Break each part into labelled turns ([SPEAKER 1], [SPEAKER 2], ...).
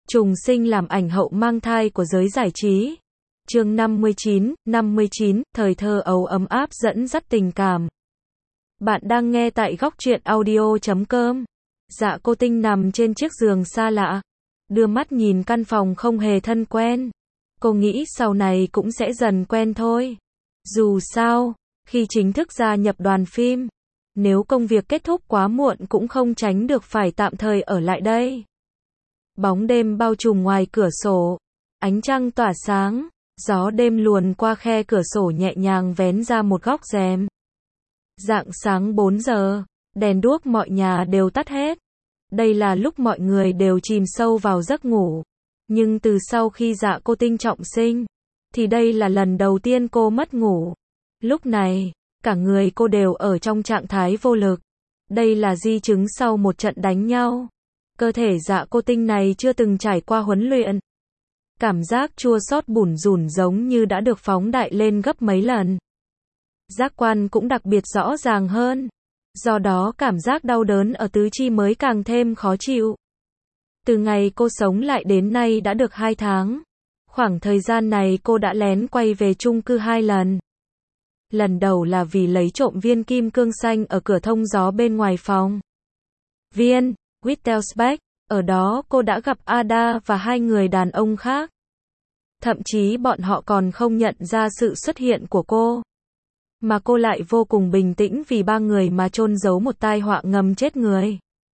[SPEAKER 1] Trùng sinh làm ảnh hậu mang thai của giới giải trí. Chương 59, thời thơ ấu ấm áp dẫn dắt tình cảm. Bạn đang nghe tại góc truyện audio.com. Dạ cô Tinh nằm trên chiếc giường xa lạ, đưa mắt nhìn căn phòng không hề thân quen. Cô nghĩ sau này cũng sẽ dần quen thôi. Dù sao, khi chính thức gia nhập đoàn phim, nếu công việc kết thúc quá muộn cũng không tránh được phải tạm thời ở lại đây. Bóng đêm bao trùm ngoài cửa sổ, ánh trăng tỏa sáng, gió đêm luồn qua khe cửa sổ nhẹ nhàng vén ra một góc rèm. Rạng sáng 4 giờ, đèn đuốc mọi nhà đều tắt hết. Đây là lúc mọi người đều chìm sâu vào giấc ngủ. Nhưng từ sau khi Dạ cô Tinh trọng sinh, thì đây là lần đầu tiên cô mất ngủ. Lúc này, cả người cô đều ở trong trạng thái vô lực. Đây là di chứng sau một trận đánh nhau. Cơ thể Dạ cô Tinh này chưa từng trải qua huấn luyện. Cảm giác chua xót bủn rủn giống như đã được phóng đại lên gấp mấy lần. Giác quan cũng đặc biệt rõ ràng hơn. Do đó cảm giác đau đớn ở tứ chi mới càng thêm khó chịu. Từ ngày cô sống lại đến nay đã được 2 tháng. Khoảng thời gian này cô đã lén quay về chung cư 2 lần. Lần đầu là vì lấy trộm viên kim cương xanh ở cửa thông gió bên ngoài phòng. Viên Wittelsbach, ở đó cô đã gặp Ada và 2 người đàn ông khác. Thậm chí bọn họ còn không nhận ra sự xuất hiện của cô. Mà cô lại vô cùng bình tĩnh vì 3 người mà chôn giấu một tai họa ngầm chết người.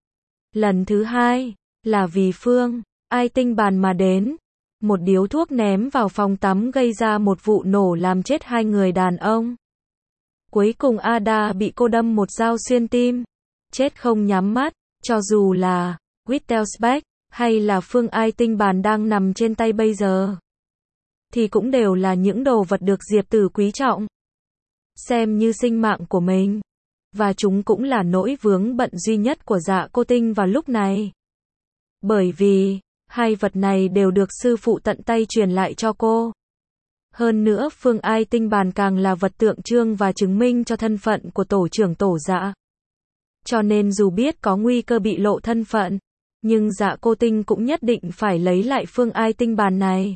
[SPEAKER 1] Lần thứ 2, là vì Phương Ai Tinh bàn mà đến. Một điếu thuốc ném vào phòng tắm gây ra một vụ nổ làm chết 2 người đàn ông. Cuối cùng Ada bị cô đâm một dao xuyên tim. Chết không nhắm mắt, cho dù là Wittelsbach hay là Phương Ai Tinh bàn đang nằm trên tay bây giờ, thì cũng đều là những đồ vật được Diệp Tử quý trọng, xem như sinh mạng của mình. Và chúng cũng là nỗi vướng bận duy nhất của Dạ cô Tinh vào lúc này. Bởi vì, 2 vật này đều được sư phụ tận tay truyền lại cho cô. Hơn nữa Phương Ai Tinh bàn càng là vật tượng trưng và chứng minh cho thân phận của tổ trưởng tổ Dạ. Cho nên dù biết có nguy cơ bị lộ thân phận, nhưng Dạ cô Tinh cũng nhất định phải lấy lại Phương Ai Tinh bàn này.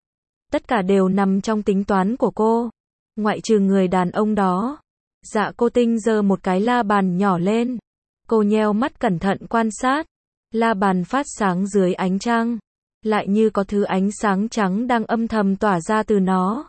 [SPEAKER 1] Tất cả đều nằm trong tính toán của cô. Ngoại trừ người đàn ông đó. Dạ cô Tinh giơ một cái la bàn nhỏ lên. Cô nheo mắt cẩn thận quan sát. La bàn phát sáng dưới ánh trăng. Lại như có thứ ánh sáng trắng đang âm thầm tỏa ra từ nó.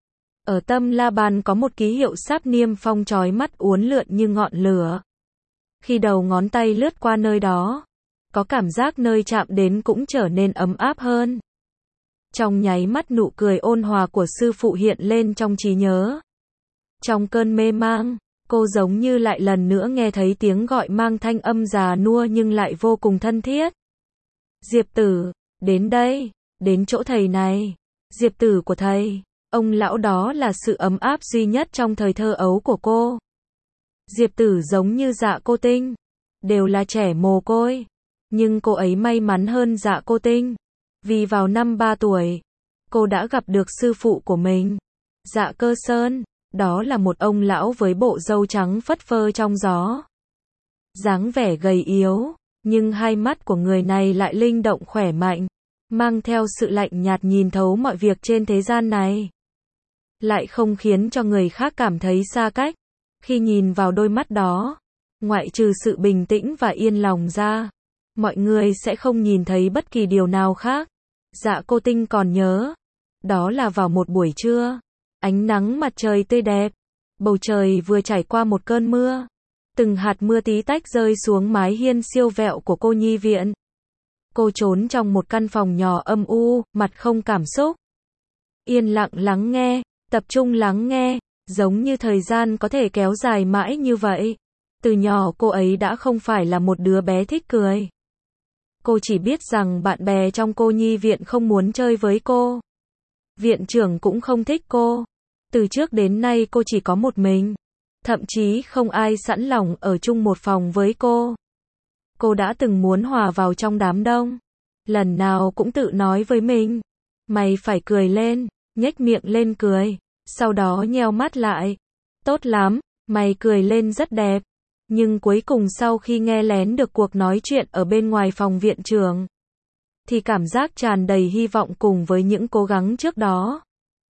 [SPEAKER 1] Ở tâm la bàn có một ký hiệu sáp niêm phong chói mắt uốn lượn như ngọn lửa. Khi đầu ngón tay lướt qua nơi đó, có cảm giác nơi chạm đến cũng trở nên ấm áp hơn. Trong nháy mắt nụ cười ôn hòa của sư phụ hiện lên trong trí nhớ. Trong cơn mê mang, cô giống như lại lần nữa nghe thấy tiếng gọi mang thanh âm già nua nhưng lại vô cùng thân thiết. Diệp Tử, đến đây, đến chỗ thầy này. Diệp Tử của thầy, ông lão đó là sự ấm áp duy nhất trong thời thơ ấu của cô. Diệp Tử giống như Dạ cô Tinh, đều là trẻ mồ côi. Nhưng cô ấy may mắn hơn Dạ cô Tinh. Vì vào năm 3 tuổi, cô đã gặp được sư phụ của mình, Dạ Cơ Sơn. Đó là một ông lão với bộ râu trắng phất phơ trong gió. Dáng vẻ gầy yếu, nhưng hai mắt của người này lại linh động khỏe mạnh, mang theo sự lạnh nhạt nhìn thấu mọi việc trên thế gian này. Lại không khiến cho người khác cảm thấy xa cách. Khi nhìn vào đôi mắt đó, ngoại trừ sự bình tĩnh và yên lòng ra, mọi người sẽ không nhìn thấy bất kỳ điều nào khác. Dạ cô Tinh còn nhớ, đó là vào một buổi trưa, ánh nắng mặt trời tươi đẹp, bầu trời vừa trải qua một cơn mưa, từng hạt mưa tí tách rơi xuống mái hiên siêu vẹo của cô nhi viện. Cô trốn trong một căn phòng nhỏ âm u, mặt không cảm xúc, yên lặng lắng nghe, tập trung lắng nghe, giống như thời gian có thể kéo dài mãi như vậy. Từ nhỏ cô ấy đã không phải là một đứa bé thích cười. Cô chỉ biết rằng bạn bè trong cô nhi viện không muốn chơi với cô. Viện trưởng cũng không thích cô. Từ trước đến nay cô chỉ có một mình. Thậm chí không ai sẵn lòng ở chung một phòng với cô. Cô đã từng muốn hòa vào trong đám đông. Lần nào cũng tự nói với mình, mày phải cười lên, nhếch miệng lên cười. Sau đó nheo mắt lại. Tốt lắm, mày cười lên rất đẹp. Nhưng cuối cùng sau khi nghe lén được cuộc nói chuyện ở bên ngoài phòng viện trưởng, thì cảm giác tràn đầy hy vọng cùng với những cố gắng trước đó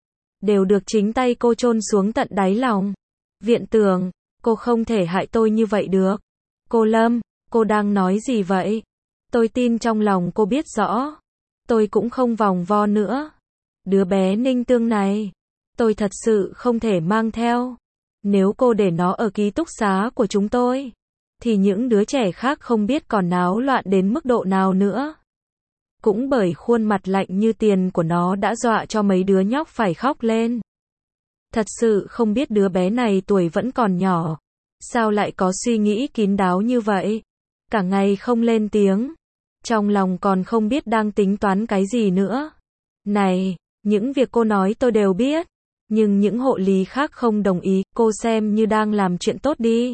[SPEAKER 1] đều được chính tay cô chôn xuống tận đáy lòng. Viện Tường, cô không thể hại tôi như vậy được. Cô Lâm, cô đang nói gì vậy? Tôi tin trong lòng cô biết rõ. Tôi cũng không vòng vo nữa. Đứa bé Ninh Tương này, tôi thật sự không thể mang theo. Nếu cô để nó ở ký túc xá của chúng tôi, thì những đứa trẻ khác không biết còn náo loạn đến mức độ nào nữa. Cũng bởi khuôn mặt lạnh như tiền của nó đã dọa cho mấy đứa nhóc phải khóc lên. Thật sự không biết đứa bé này tuổi vẫn còn nhỏ. Sao lại có suy nghĩ kín đáo như vậy? Cả ngày không lên tiếng. Trong lòng còn không biết đang tính toán cái gì nữa. Này, những việc cô nói tôi đều biết. Nhưng những hộ lý khác không đồng ý, cô xem như đang làm chuyện tốt đi.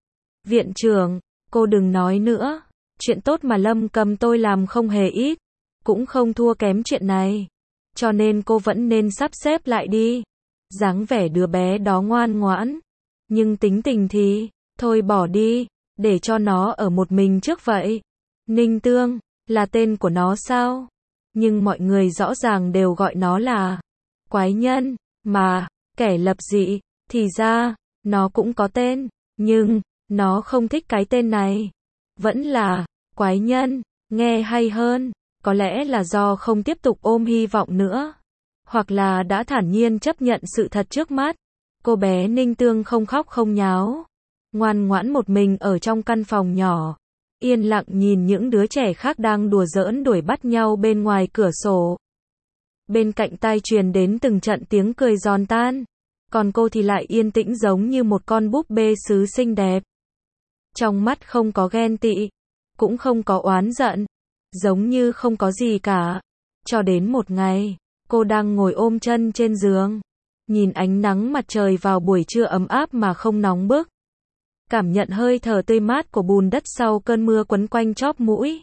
[SPEAKER 1] Viện trưởng, cô đừng nói nữa. Chuyện tốt mà Lâm Cầm tôi làm không hề ít. Cũng không thua kém chuyện này. Cho nên cô vẫn nên sắp xếp lại đi. Dáng vẻ đứa bé đó ngoan ngoãn. Nhưng tính tình thì, thôi bỏ đi, để cho nó ở một mình trước vậy. Ninh Tương, là tên của nó sao? Nhưng mọi người rõ ràng đều gọi nó là quái nhân, mà, kẻ lập dị, thì ra, nó cũng có tên, nhưng, nó không thích cái tên này. Vẫn là, quái nhân, nghe hay hơn, có lẽ là do không tiếp tục ôm hy vọng nữa. Hoặc là đã thản nhiên chấp nhận sự thật trước mắt. Cô bé Ninh Tương không khóc không nháo. Ngoan ngoãn một mình ở trong căn phòng nhỏ. Yên lặng nhìn những đứa trẻ khác đang đùa giỡn đuổi bắt nhau bên ngoài cửa sổ. Bên cạnh tai truyền đến từng trận tiếng cười giòn tan. Còn cô thì lại yên tĩnh giống như một con búp bê sứ xinh đẹp. Trong mắt không có ghen tị. Cũng không có oán giận. Giống như không có gì cả. Cho đến một ngày, cô đang ngồi ôm chân trên giường. Nhìn ánh nắng mặt trời vào buổi trưa ấm áp mà không nóng bức. Cảm nhận hơi thở tươi mát của bùn đất sau cơn mưa quấn quanh chóp mũi.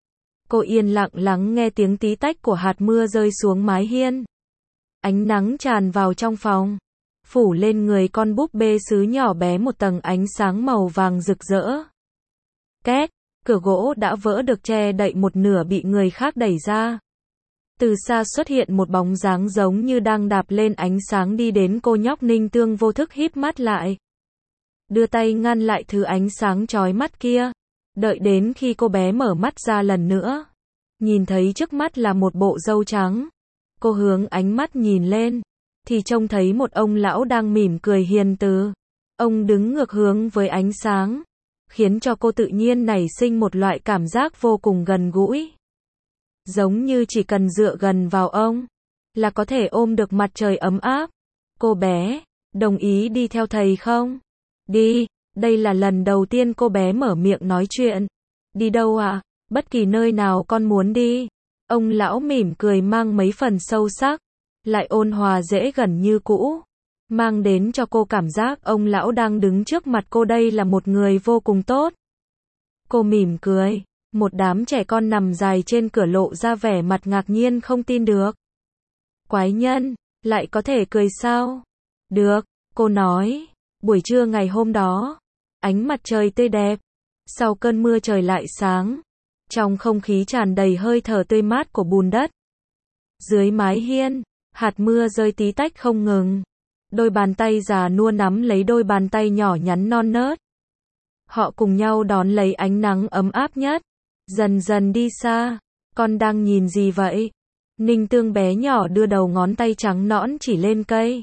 [SPEAKER 1] Cô yên lặng lắng nghe tiếng tí tách của hạt mưa rơi xuống mái hiên. Ánh nắng tràn vào trong phòng, phủ lên người con búp bê sứ nhỏ bé một tầng ánh sáng màu vàng rực rỡ. Két, cửa gỗ đã vỡ được che đậy một nửa bị người khác đẩy ra. Từ xa xuất hiện một bóng dáng giống như đang đạp lên ánh sáng đi đến cô nhóc Ninh Tương vô thức híp mắt lại. Đưa tay ngăn lại thứ ánh sáng chói mắt kia. Đợi đến khi cô bé mở mắt ra lần nữa. Nhìn thấy trước mắt là một bộ râu trắng. Cô hướng ánh mắt nhìn lên. Thì trông thấy một ông lão đang mỉm cười hiền từ. Ông đứng ngược hướng với ánh sáng. Khiến cho cô tự nhiên nảy sinh một loại cảm giác vô cùng gần gũi. Giống như chỉ cần dựa gần vào ông, là có thể ôm được mặt trời ấm áp. Cô bé, đồng ý đi theo thầy không? Đi, đây là lần đầu tiên cô bé mở miệng nói chuyện. Đi đâu ạ? Bất kỳ nơi nào con muốn đi. Ông lão mỉm cười mang mấy phần sâu sắc, lại ôn hòa dễ gần như cũ. Mang đến cho cô cảm giác ông lão đang đứng trước mặt cô đây là một người vô cùng tốt. Cô mỉm cười. Một đám trẻ con nằm dài trên cửa lộ ra vẻ mặt ngạc nhiên không tin được. Quái nhân, lại có thể cười sao? Được, cô nói. Buổi trưa ngày hôm đó, ánh mặt trời tươi đẹp. Sau cơn mưa trời lại sáng. Trong không khí tràn đầy hơi thở tươi mát của bùn đất. Dưới mái hiên, hạt mưa rơi tí tách không ngừng. Đôi bàn tay già nua nắm lấy đôi bàn tay nhỏ nhắn non nớt. Họ cùng nhau đón lấy ánh nắng ấm áp nhất. Dần dần đi xa. Con đang nhìn gì vậy? Ninh Tương bé nhỏ đưa đầu ngón tay trắng nõn chỉ lên cây.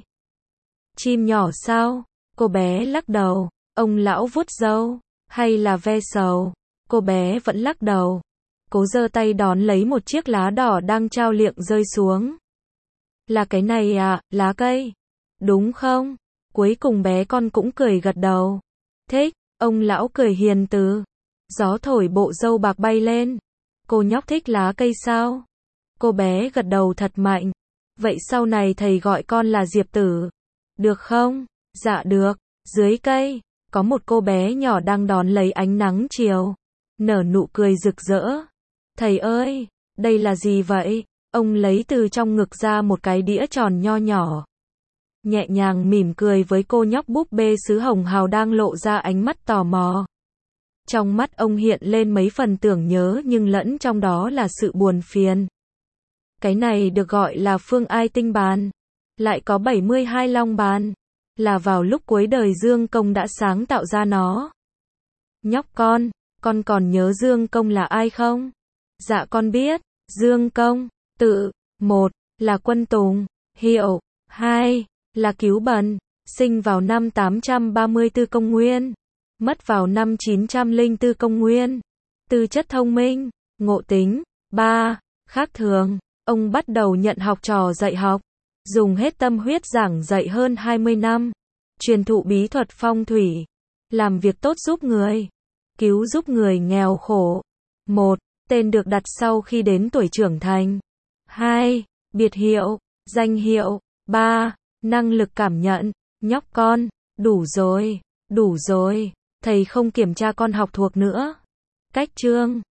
[SPEAKER 1] Chim nhỏ sao? Cô bé lắc đầu. Ông lão vuốt râu. Hay là ve sầu? Cô bé vẫn lắc đầu. Cố giơ tay đón lấy một chiếc lá đỏ đang trao liệng rơi xuống. Là cái này à, lá cây? Đúng không? Cuối cùng bé con cũng cười gật đầu. Thích, ông lão cười hiền từ. Gió thổi bộ râu bạc bay lên. Cô nhóc thích lá cây sao? Cô bé gật đầu thật mạnh. Vậy sau này thầy gọi con là Diệp Tử. Được không? Dạ được. Dưới cây, có một cô bé nhỏ đang đón lấy ánh nắng chiều. Nở nụ cười rực rỡ. Thầy ơi, đây là gì vậy? Ông lấy từ trong ngực ra một cái đĩa tròn nho nhỏ. Nhẹ nhàng mỉm cười với cô nhóc búp bê sứ hồng hào đang lộ ra ánh mắt tò mò. Trong mắt ông hiện lên mấy phần tưởng nhớ nhưng lẫn trong đó là sự buồn phiền. Cái này được gọi là phương ai tinh bàn. Lại có 72 long bàn. Là vào lúc cuối đời Dương Công đã sáng tạo ra nó. Nhóc con còn nhớ Dương Công là ai không? Dạ con biết. Dương Công, tự, 1. là Quân Tùng, hiệu, 2. là Cứu Bần, sinh vào năm 834 công nguyên, mất vào năm 904 công nguyên. Tư chất thông minh, ngộ tính, 3. khác thường. Ông bắt đầu nhận học trò dạy học, dùng hết tâm huyết giảng dạy hơn 20 năm, truyền thụ bí thuật phong thủy, làm việc tốt giúp người, cứu giúp người nghèo khổ. 1. Tên được đặt sau khi đến tuổi trưởng thành. 2. Biệt hiệu, danh hiệu. 3. Năng lực cảm nhận. Nhóc con, đủ rồi, thầy không kiểm tra con học thuộc nữa. Cách chương